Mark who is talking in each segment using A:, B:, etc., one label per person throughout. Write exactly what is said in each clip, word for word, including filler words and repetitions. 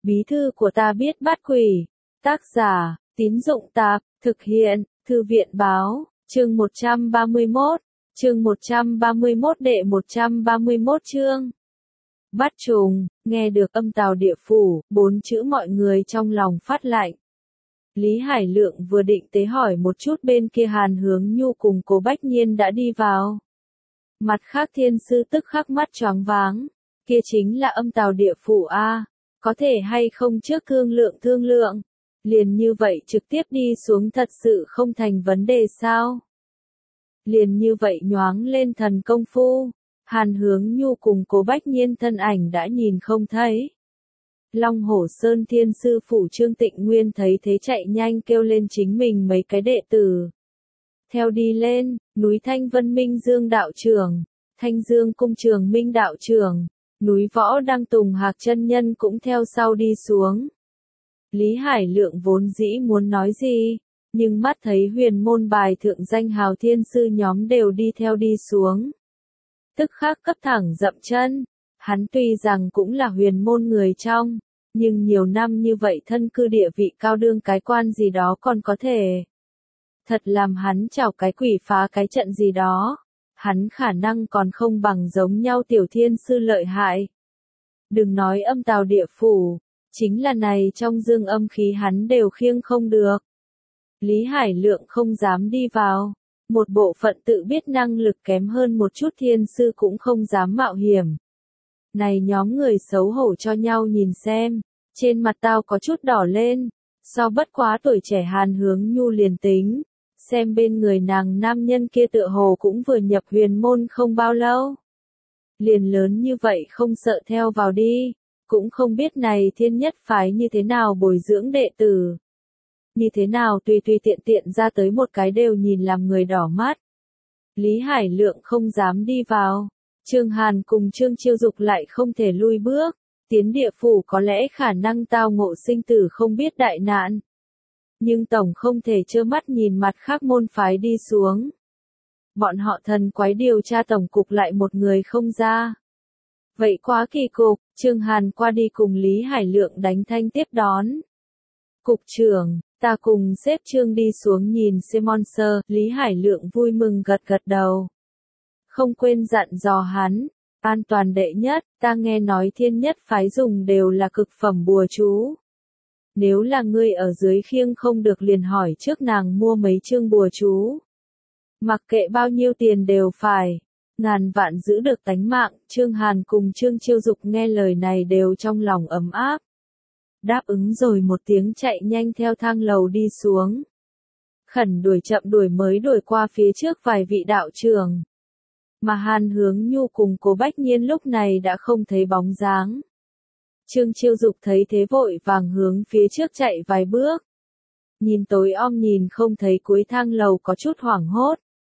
A: Bí thư của ta biết bắt quỷ. Tác giả, Tín Dụng Tạp, thực hiện, Thư viện Báo, chương một trăm ba mươi mốt, chương một trăm ba mươi mốt đệ một trăm ba mươi mốt chương. Bắt trùng, nghe được âm tào địa phủ, bốn chữ mọi người trong lòng phát lạnh. Lý Hải Lượng vừa định tế hỏi một chút bên kia Hàn Hướng Nhu cùng Cố Bách Nhiên đã đi vào. Mặt khác thiên sư tức khắc mắt choáng váng, kia chính là âm tào địa phủ a, có thể hay không trước thương lượng thương lượng, liền như vậy trực tiếp đi xuống thật sự không thành vấn đề sao? Liền như vậy nhoáng lên thần công phu, Hàn Hướng Nhu cùng Cố Bách Nhiên thân ảnh đã nhìn không thấy. Long Hổ Sơn Thiên Sư Phủ Trương Tịnh Nguyên thấy thế chạy nhanh kêu lên chính mình mấy cái đệ tử. Theo đi lên, núi Thanh Vân Minh Dương đạo trưởng, Thanh Dương Cung Trường Minh đạo trưởng, núi Võ Đăng Tùng Hạc chân nhân cũng theo sau đi xuống. Lý Hải Lượng vốn dĩ muốn nói gì, nhưng mắt thấy huyền môn bài thượng danh hào thiên sư nhóm đều đi theo đi xuống. Tức khắc cấp thẳng dậm chân, hắn tuy rằng cũng là huyền môn người trong, nhưng nhiều năm như vậy thân cư địa vị cao đương cái quan gì đó còn có thể. Thật làm hắn chào cái quỷ phá cái trận gì đó, hắn khả năng còn không bằng giống nhau tiểu thiên sư lợi hại. Đừng nói âm tào địa phủ, chính là này trong dương âm khí hắn đều khiêng không được. Lý Hải Lượng không dám đi vào, một bộ phận tự biết năng lực kém hơn một chút thiên sư cũng không dám mạo hiểm. Này nhóm người xấu hổ cho nhau nhìn xem, trên mặt tao có chút đỏ lên, so bất quá tuổi trẻ Hàn Hướng Nhu liền tính, xem bên người nàng nam nhân kia tựa hồ cũng vừa nhập huyền môn không bao lâu. Liền lớn như vậy không sợ theo vào đi, cũng không biết này thiên nhất phái như thế nào bồi dưỡng đệ tử. Như thế nào tùy tùy tiện tiện ra tới một cái đều nhìn làm người đỏ mắt. Lý Hải Lượng không dám đi vào, Trương Hàn cùng Trương Chiêu Dục lại không thể lui bước, tiến địa phủ có lẽ khả năng tao ngộ sinh tử không biết đại nạn. Nhưng tổng không thể trơ mắt nhìn mặt khác môn phái đi xuống. Bọn họ thần quái điều tra tổng cục lại một người không ra. Vậy quá kỳ cục, Trương Hàn qua đi cùng Lý Hải Lượng đánh thanh tiếp đón. Cục trưởng, ta cùng xếp Trương đi xuống nhìn Simon Sơ, Lý Hải Lượng vui mừng gật gật đầu. Không quên dặn dò hắn, an toàn đệ nhất, ta nghe nói thiên nhất phái dùng đều là cực phẩm bùa chú. Nếu là ngươi ở dưới khiêng không được liền hỏi trước nàng mua mấy chương bùa chú. Mặc kệ bao nhiêu tiền đều phải, ngàn vạn giữ được tánh mạng, Trương Hàn cùng Trương Chiêu Dục nghe lời này đều trong lòng ấm áp. Đáp ứng rồi một tiếng chạy nhanh theo thang lầu đi xuống. Khẩn đuổi chậm đuổi mới đuổi qua phía trước vài vị đạo trưởng. Mà Hàn Hướng Nhu cùng Cố Bách Nhiên lúc này đã không thấy bóng dáng. Trương Chiêu Dục thấy thế vội vàng hướng phía trước chạy vài bước. Nhìn tối om nhìn không thấy cuối thang lầu có chút hoảng hốt.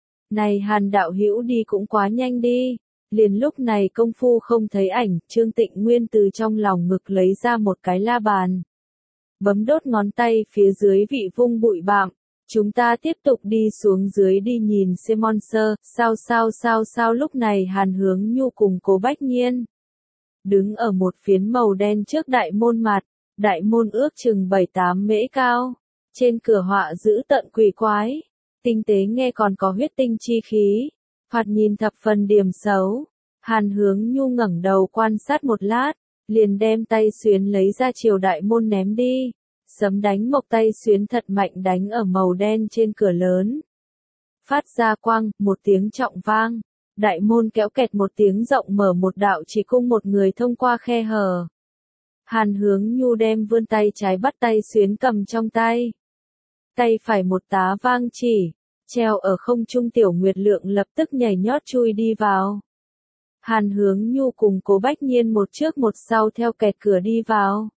A: Này Hàn đạo hữu đi cũng quá nhanh đi. Liền lúc này công phu không thấy ảnh, Trương Tịnh Nguyên từ trong lòng ngực lấy ra một cái la bàn. Bấm đốt ngón tay phía dưới vị vung bụi bặm. Chúng ta tiếp tục đi xuống dưới đi nhìn Simon Sơ, sao sao sao sao lúc này Hàn Hướng Nhu cùng Cố Bách Nhiên. Đứng ở một phiến màu đen trước đại môn mặt, đại môn ước chừng bảy tám mễ cao. Trên cửa họa giữ tận quỷ quái, tinh tế nghe còn có huyết tinh chi khí. Phạt nhìn thập phần điểm xấu, Hàn Hướng Nhu ngẩng đầu quan sát một lát, liền đem tay xuyến lấy ra chiều đại môn ném đi, sấm đánh mộc tay xuyến thật mạnh đánh ở màu đen trên cửa lớn. Phát ra quang, một tiếng trọng vang, đại môn kéo kẹt một tiếng rộng mở một đạo chỉ cung một người thông qua khe hở. Hàn Hướng Nhu đem vươn tay trái bắt tay xuyến cầm trong tay. Tay phải một tá vang chỉ. Treo ở không trung tiểu nguyệt lượng lập tức nhảy nhót chui đi vào. Hàn Hướng Nhu cùng Cố Bách Nhiên một trước một sau theo kẹt cửa đi vào.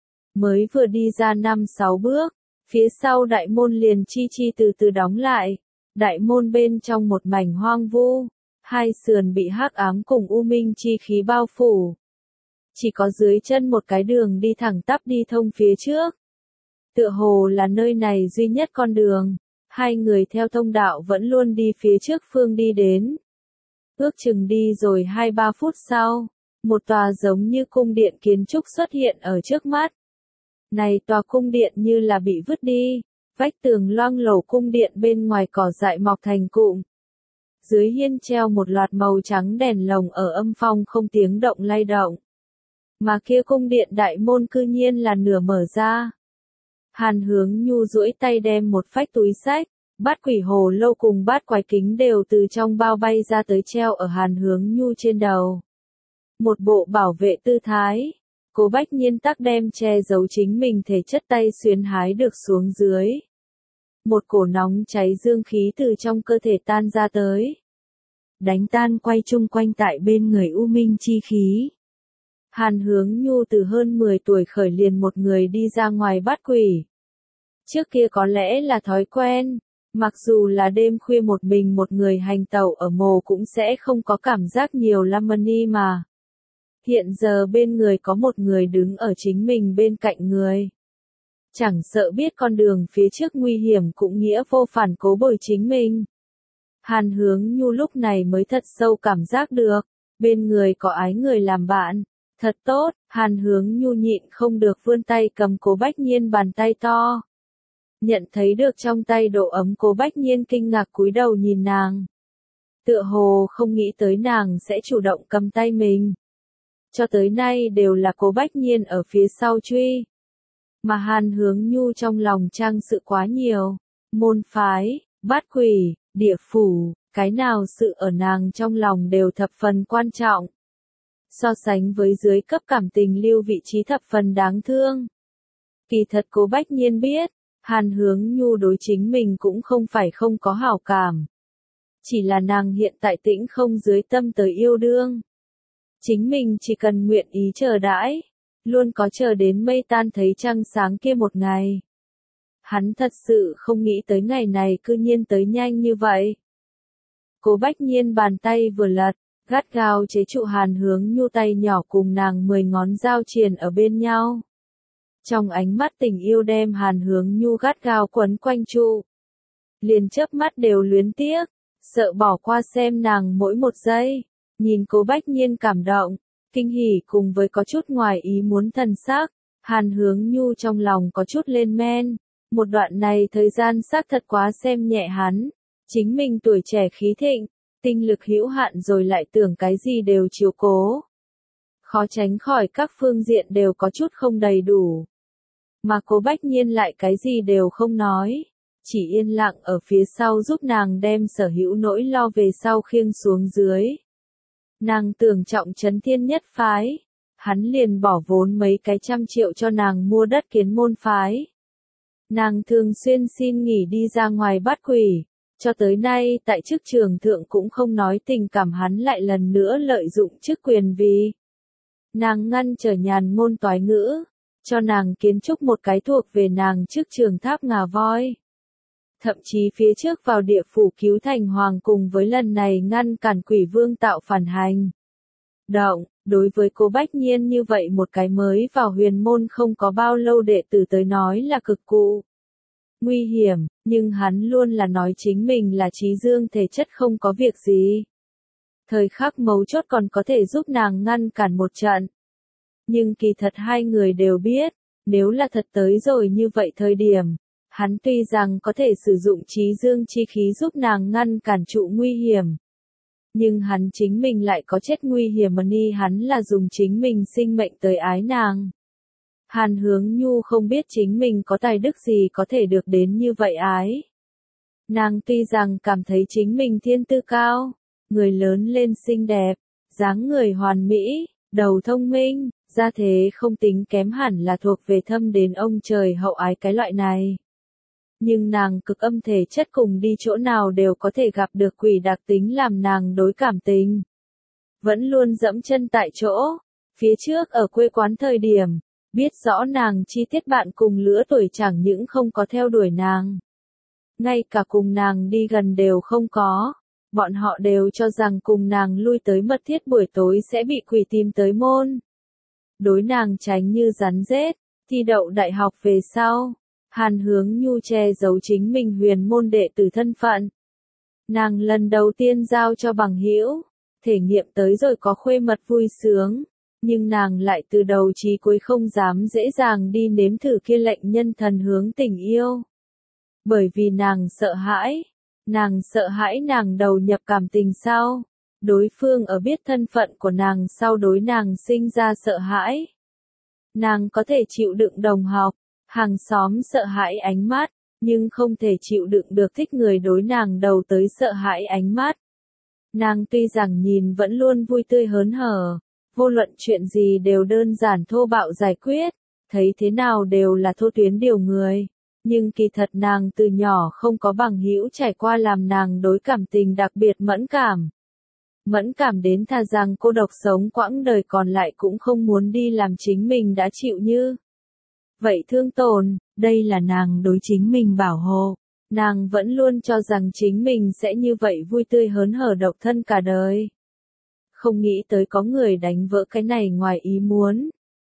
A: Mới vừa đi ra năm sáu bước, phía sau đại môn liền chi chi từ từ đóng lại. Đại môn bên trong một mảnh hoang vu, hai sườn bị hắc ám cùng u minh chi khí bao phủ. Chỉ có dưới chân một cái đường đi thẳng tắp đi thông phía trước. Tựa hồ là nơi này duy nhất con đường. Hai người theo thông đạo vẫn luôn đi phía trước phương đi đến. Ước chừng đi rồi hai ba phút sau, Một tòa giống như cung điện kiến trúc xuất hiện ở trước mắt. Này tòa cung điện như là bị vứt đi, vách tường loang lổ, cung điện bên ngoài cỏ dại mọc thành cụm. Dưới hiên treo một loạt màu trắng đèn lồng ở âm phong không tiếng động lay động. Mà kia cung điện đại môn cư nhiên là nửa mở ra. Hàn Hướng Nhu duỗi tay đem một phách túi xách, bát quỷ hồ lô cùng bát quái kính đều từ trong bao bay ra tới treo ở Hàn Hướng Nhu trên đầu. Một bộ bảo vệ tư thái, Cố Bách Nhiên tắc đem che giấu chính mình thể chất tay xuyến hái được xuống dưới. Một cổ nóng cháy dương khí từ trong cơ thể tan ra tới. Đánh tan quay chung quanh tại bên người u minh chi khí. Hàn Hướng Nhu từ hơn mười tuổi khởi liền một người đi ra ngoài bắt quỷ. Trước kia có lẽ là thói quen, mặc dù là đêm khuya một mình một người hành tẩu ở mồ cũng sẽ không có cảm giác nhiều lamani mà. Hiện giờ bên người có một người đứng ở chính mình bên cạnh người. Chẳng sợ biết con đường phía trước nguy hiểm cũng nghĩa vô phản cố bồi chính mình. Hàn Hướng Nhu lúc này mới thật sâu cảm giác được, bên người có ái người làm bạn. Thật tốt, Hàn Hướng Nhu nhịn không được vươn tay cầm Cố Bách Nhiên bàn tay to. Nhận thấy được trong tay độ ấm, Cố Bách Nhiên kinh ngạc cúi đầu nhìn nàng. Tựa hồ không nghĩ tới nàng sẽ chủ động cầm tay mình. Cho tới nay đều là Cố Bách Nhiên ở phía sau truy. Mà Hàn Hướng Nhu trong lòng trang sự quá nhiều. Môn phái, bát quỷ, địa phủ, cái nào sự ở nàng trong lòng đều thập phần quan trọng. So sánh với dưới cấp cảm tình lưu vị trí thập phần đáng thương. Kỳ thật Cố Bách Nhiên biết, Hàn Hướng Nhu đối chính mình cũng không phải không có hảo cảm. Chỉ là nàng hiện tại tĩnh không dưới tâm tới yêu đương. Chính mình chỉ cần nguyện ý chờ đãi, luôn có chờ đến mây tan thấy trăng sáng kia một ngày. Hắn thật sự không nghĩ tới ngày này cư nhiên tới nhanh như vậy. Cố Bách Nhiên bàn tay vừa lật, gắt gao chế trụ Hàn Hướng Nhu tay nhỏ cùng nàng mười ngón giao triền ở bên nhau. Trong ánh mắt tình yêu đem Hàn Hướng Nhu gắt gao quấn quanh trụ. Liền chớp mắt đều luyến tiếc, sợ bỏ qua xem nàng mỗi một giây. Nhìn Cố Bách Nhiên cảm động, kinh hỉ cùng với có chút ngoài ý muốn thần sắc, Hàn Hướng Nhu trong lòng có chút lên men. Một đoạn này thời gian xác thật quá xem nhẹ hắn. Chính mình tuổi trẻ khí thịnh, tinh lực hữu hạn rồi lại tưởng cái gì đều chiếu cố. Khó tránh khỏi các phương diện đều có chút không đầy đủ. Mà Cố Bách Nhiên lại cái gì đều không nói. Chỉ yên lặng ở phía sau giúp nàng đem sở hữu nỗi lo về sau khiêng xuống dưới. Nàng tưởng trọng trấn thiên nhất phái. Hắn liền bỏ vốn mấy cái trăm triệu cho nàng mua đất kiến môn phái. Nàng thường xuyên xin nghỉ đi ra ngoài bắt quỷ. Cho tới nay tại chức trường thượng cũng không nói tình cảm, hắn lại lần nữa lợi dụng chức quyền vì. Nàng ngăn trở nhàn ngôn toái ngữ. Cho nàng kiến trúc một cái thuộc về nàng chức trường tháp ngà voi. Thậm chí phía trước vào địa phủ cứu thành hoàng cùng với lần này ngăn cản quỷ vương tạo phản hành. Động, đối với Cố Bách Nhiên như vậy một cái mới vào huyền môn không có bao lâu đệ tử tới nói là cực cụ. Nguy hiểm, nhưng hắn luôn là nói chính mình là trí dương thể chất không có việc gì. Thời khắc mấu chốt còn có thể giúp nàng ngăn cản một trận. Nhưng kỳ thật hai người đều biết, nếu là thật tới rồi như vậy thời điểm, hắn tuy rằng có thể sử dụng trí dương chi khí giúp nàng ngăn cản trụ nguy hiểm. Nhưng hắn chính mình lại có chết nguy hiểm mà ni hắn là dùng chính mình sinh mệnh tới ái nàng. Hàn Hướng Nhu không biết chính mình có tài đức gì có thể được đến như vậy ái. Nàng tuy rằng cảm thấy chính mình thiên tư cao, người lớn lên xinh đẹp, dáng người hoàn mỹ, đầu thông minh, gia thế không tính kém hẳn là thuộc về thâm đến ông trời hậu ái cái loại này. Nhưng nàng cực âm thể chất cùng đi chỗ nào đều có thể gặp được quỷ đặc tính làm nàng đối cảm tình. Vẫn luôn dẫm chân tại chỗ, phía trước ở quê quán thời điểm, biết rõ nàng chi tiết bạn cùng lứa tuổi chẳng những không có theo đuổi nàng. Ngay cả cùng nàng đi gần đều không có, bọn họ đều cho rằng cùng nàng lui tới mật thiết buổi tối sẽ bị quỷ tìm tới môn. Đối nàng tránh như rắn rết, thi đậu đại học về sau. Hàn Hướng Nhu che giấu chính mình huyền môn đệ tử thân phận. Nàng lần đầu tiên giao cho bằng hữu, thể nghiệm tới rồi có khuê mật vui sướng, Nhưng nàng lại từ đầu chí cuối không dám dễ dàng đi nếm thử kia lệnh nhân thần hướng tình yêu. Bởi vì nàng sợ hãi. Nàng sợ hãi nàng đầu nhập cảm tình sau. Đối phương ở biết thân phận của nàng sau đối nàng sinh ra sợ hãi. Nàng có thể chịu đựng đồng học, hàng xóm sợ hãi ánh mắt, nhưng không thể chịu đựng được thích người đối nàng đầu tới sợ hãi ánh mắt. Nàng tuy rằng nhìn vẫn luôn vui tươi hớn hở, vô luận chuyện gì đều đơn giản thô bạo giải quyết, thấy thế nào đều là thô tuyến điều người. Nhưng kỳ thật nàng từ nhỏ không có bằng hữu trải qua làm nàng đối cảm tình đặc biệt mẫn cảm. Mẫn cảm đến thà rằng cô độc sống quãng đời còn lại cũng không muốn đi làm chính mình đã chịu như. Vậy thương tổn, đây là nàng đối chính mình bảo hộ. Nàng vẫn luôn cho rằng chính mình sẽ như vậy vui tươi hớn hở độc thân cả đời. Không nghĩ tới có người đánh vỡ cái này ngoài ý muốn.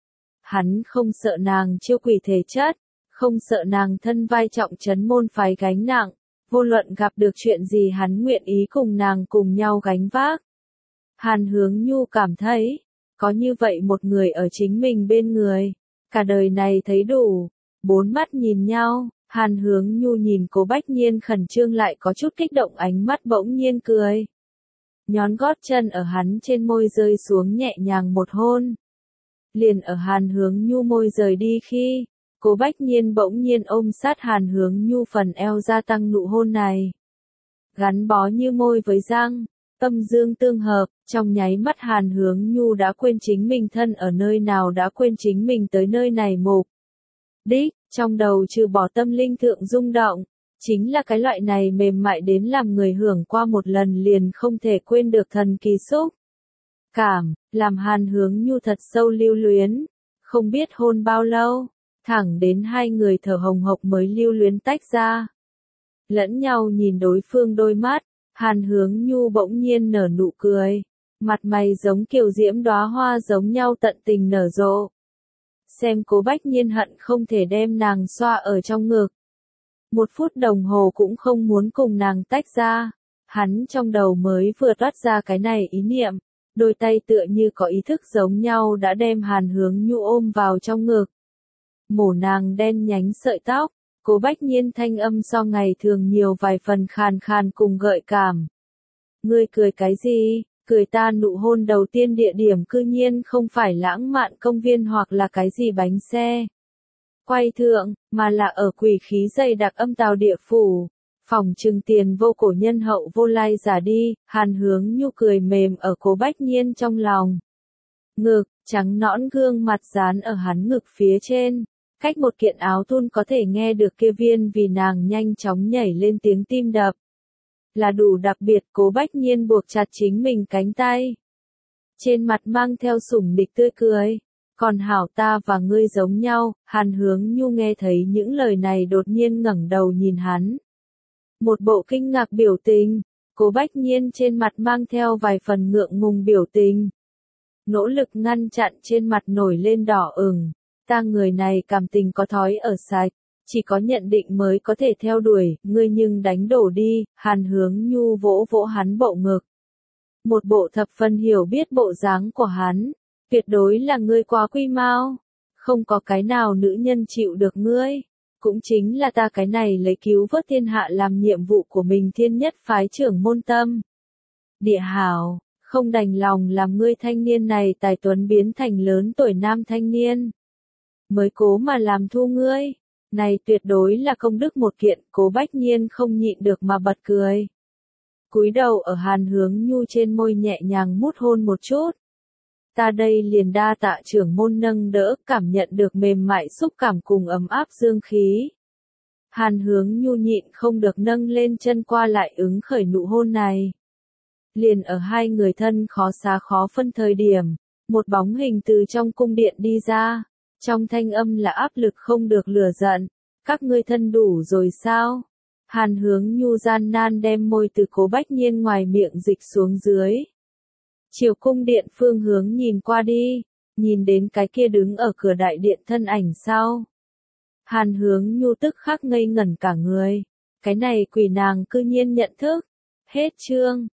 A: Hắn không sợ nàng chiêu quỷ thể chất, không sợ nàng thân vai trọng trấn môn phái gánh nặng, vô luận gặp được chuyện gì hắn nguyện ý cùng nàng cùng nhau gánh vác. Hàn Hướng Nhu cảm thấy, có như vậy một người ở chính mình bên người, cả đời này thấy đủ. Bốn mắt nhìn nhau, Hàn Hướng Nhu nhìn Cố Bách Nhiên khẩn trương lại có chút kích động ánh mắt bỗng nhiên cười. Nhón gót chân ở hắn trên môi rơi xuống nhẹ nhàng một hôn. Liền ở Hàn Hướng Nhu môi rời đi khi, Cố Bách Nhiên bỗng nhiên ôm sát Hàn Hướng Nhu phần eo gia tăng nụ hôn này. Gắn bó như môi với răng, âm dương tương hợp, trong nháy mắt Hàn Hướng Nhu đã quên chính mình thân ở nơi nào đã quên chính mình tới nơi này mục. Đích, trong đầu trừ bỏ tâm linh thượng rung động, chính là cái loại này mềm mại đến làm người hưởng qua một lần liền không thể quên được thần kỳ xúc. Cảm, làm Hàn Hướng Nhu thật sâu lưu luyến, không biết hôn bao lâu, thẳng đến hai người thở hồng hộc mới lưu luyến tách ra. Lẫn nhau nhìn đối phương đôi mắt, Hàn Hướng Nhu bỗng nhiên nở nụ cười, mặt mày giống kiều diễm đóa hoa giống nhau tận tình nở rộ. Xem Cố Bách Nhiên hận không thể đem nàng xoa ở trong ngực. Một phút đồng hồ cũng không muốn cùng nàng tách ra, hắn trong đầu mới vừa toát ra cái này ý niệm, đôi tay tựa như có ý thức giống nhau đã đem Hàn Hướng Nhu ôm vào trong ngực. Mổ nàng đen nhánh sợi tóc, Cố Bách Nhiên thanh âm so ngày thường nhiều vài phần khàn khàn cùng gợi cảm. Ngươi cười cái gì? Cười ta nụ hôn đầu tiên địa điểm cư nhiên không phải lãng mạn công viên hoặc là cái gì bánh xe quay thượng, mà là ở quỷ khí dày đặc âm tào địa phủ. Phòng trừng tiền vô cổ nhân hậu vô lai giả đi, Hàn Hướng Nhu cười mềm ở Cố Bách Nhiên trong lòng. Ngực, trắng nõn gương mặt dán ở hắn ngực phía trên, cách một kiện áo thun có thể nghe được kia viên vì nàng nhanh chóng nhảy lên tiếng tim đập. Là đủ đặc biệt. Cố Bách Nhiên buộc chặt chính mình cánh tay. Trên mặt mang theo sủng địch tươi cười. Còn hảo ta và ngươi giống nhau. Hàn Hướng Nhu nghe thấy những lời này đột nhiên ngẩng đầu nhìn hắn. Một bộ kinh ngạc biểu tình. Cố Bách Nhiên trên mặt mang theo vài phần ngượng ngùng biểu tình. Nỗ lực ngăn chặn trên mặt nổi lên đỏ ửng. Ta người này cảm tình có thói ở sạch. Chỉ có nhận định mới có thể theo đuổi, ngươi nhưng đánh đổ đi. Hàn Hướng Nhu vỗ vỗ hắn bộ ngực. Một bộ thập phần hiểu biết bộ dáng của hắn, tuyệt đối là ngươi quá quy mau, không có cái nào nữ nhân chịu được ngươi, cũng chính là ta cái này lấy cứu vớt thiên hạ làm nhiệm vụ của mình thiên nhất phái trưởng môn tâm. Địa hảo, không đành lòng làm ngươi thanh niên này tài tuấn biến thành lớn tuổi nam thanh niên, mới cố mà làm thu ngươi. Này tuyệt đối là công đức một kiện. Cố Bách Nhiên không nhịn được mà bật cười. Cúi đầu ở Hàn Hướng Nhu trên môi nhẹ nhàng mút hôn một chút. Ta đây liền đa tạ trưởng môn nâng đỡ, cảm nhận được mềm mại xúc cảm cùng ấm áp dương khí. Hàn Hướng Nhu nhịn không được nâng lên chân qua lại ứng khởi nụ hôn này. Liền ở hai người thân khó xá khó phân thời điểm, một bóng hình từ trong cung điện đi ra. Trong thanh âm là áp lực không được lừa giận. Các ngươi thân đủ rồi sao? Hàn Hướng Nhu gian nan đem môi từ Cố Bách Nhiên ngoài miệng dịch xuống dưới. Chiều cung điện phương hướng nhìn qua đi, nhìn đến cái kia đứng ở cửa đại điện thân ảnh sau. Hàn Hướng Nhu tức khắc ngây ngẩn cả người. Cái này quỷ nàng cư nhiên nhận thức. Hết chương.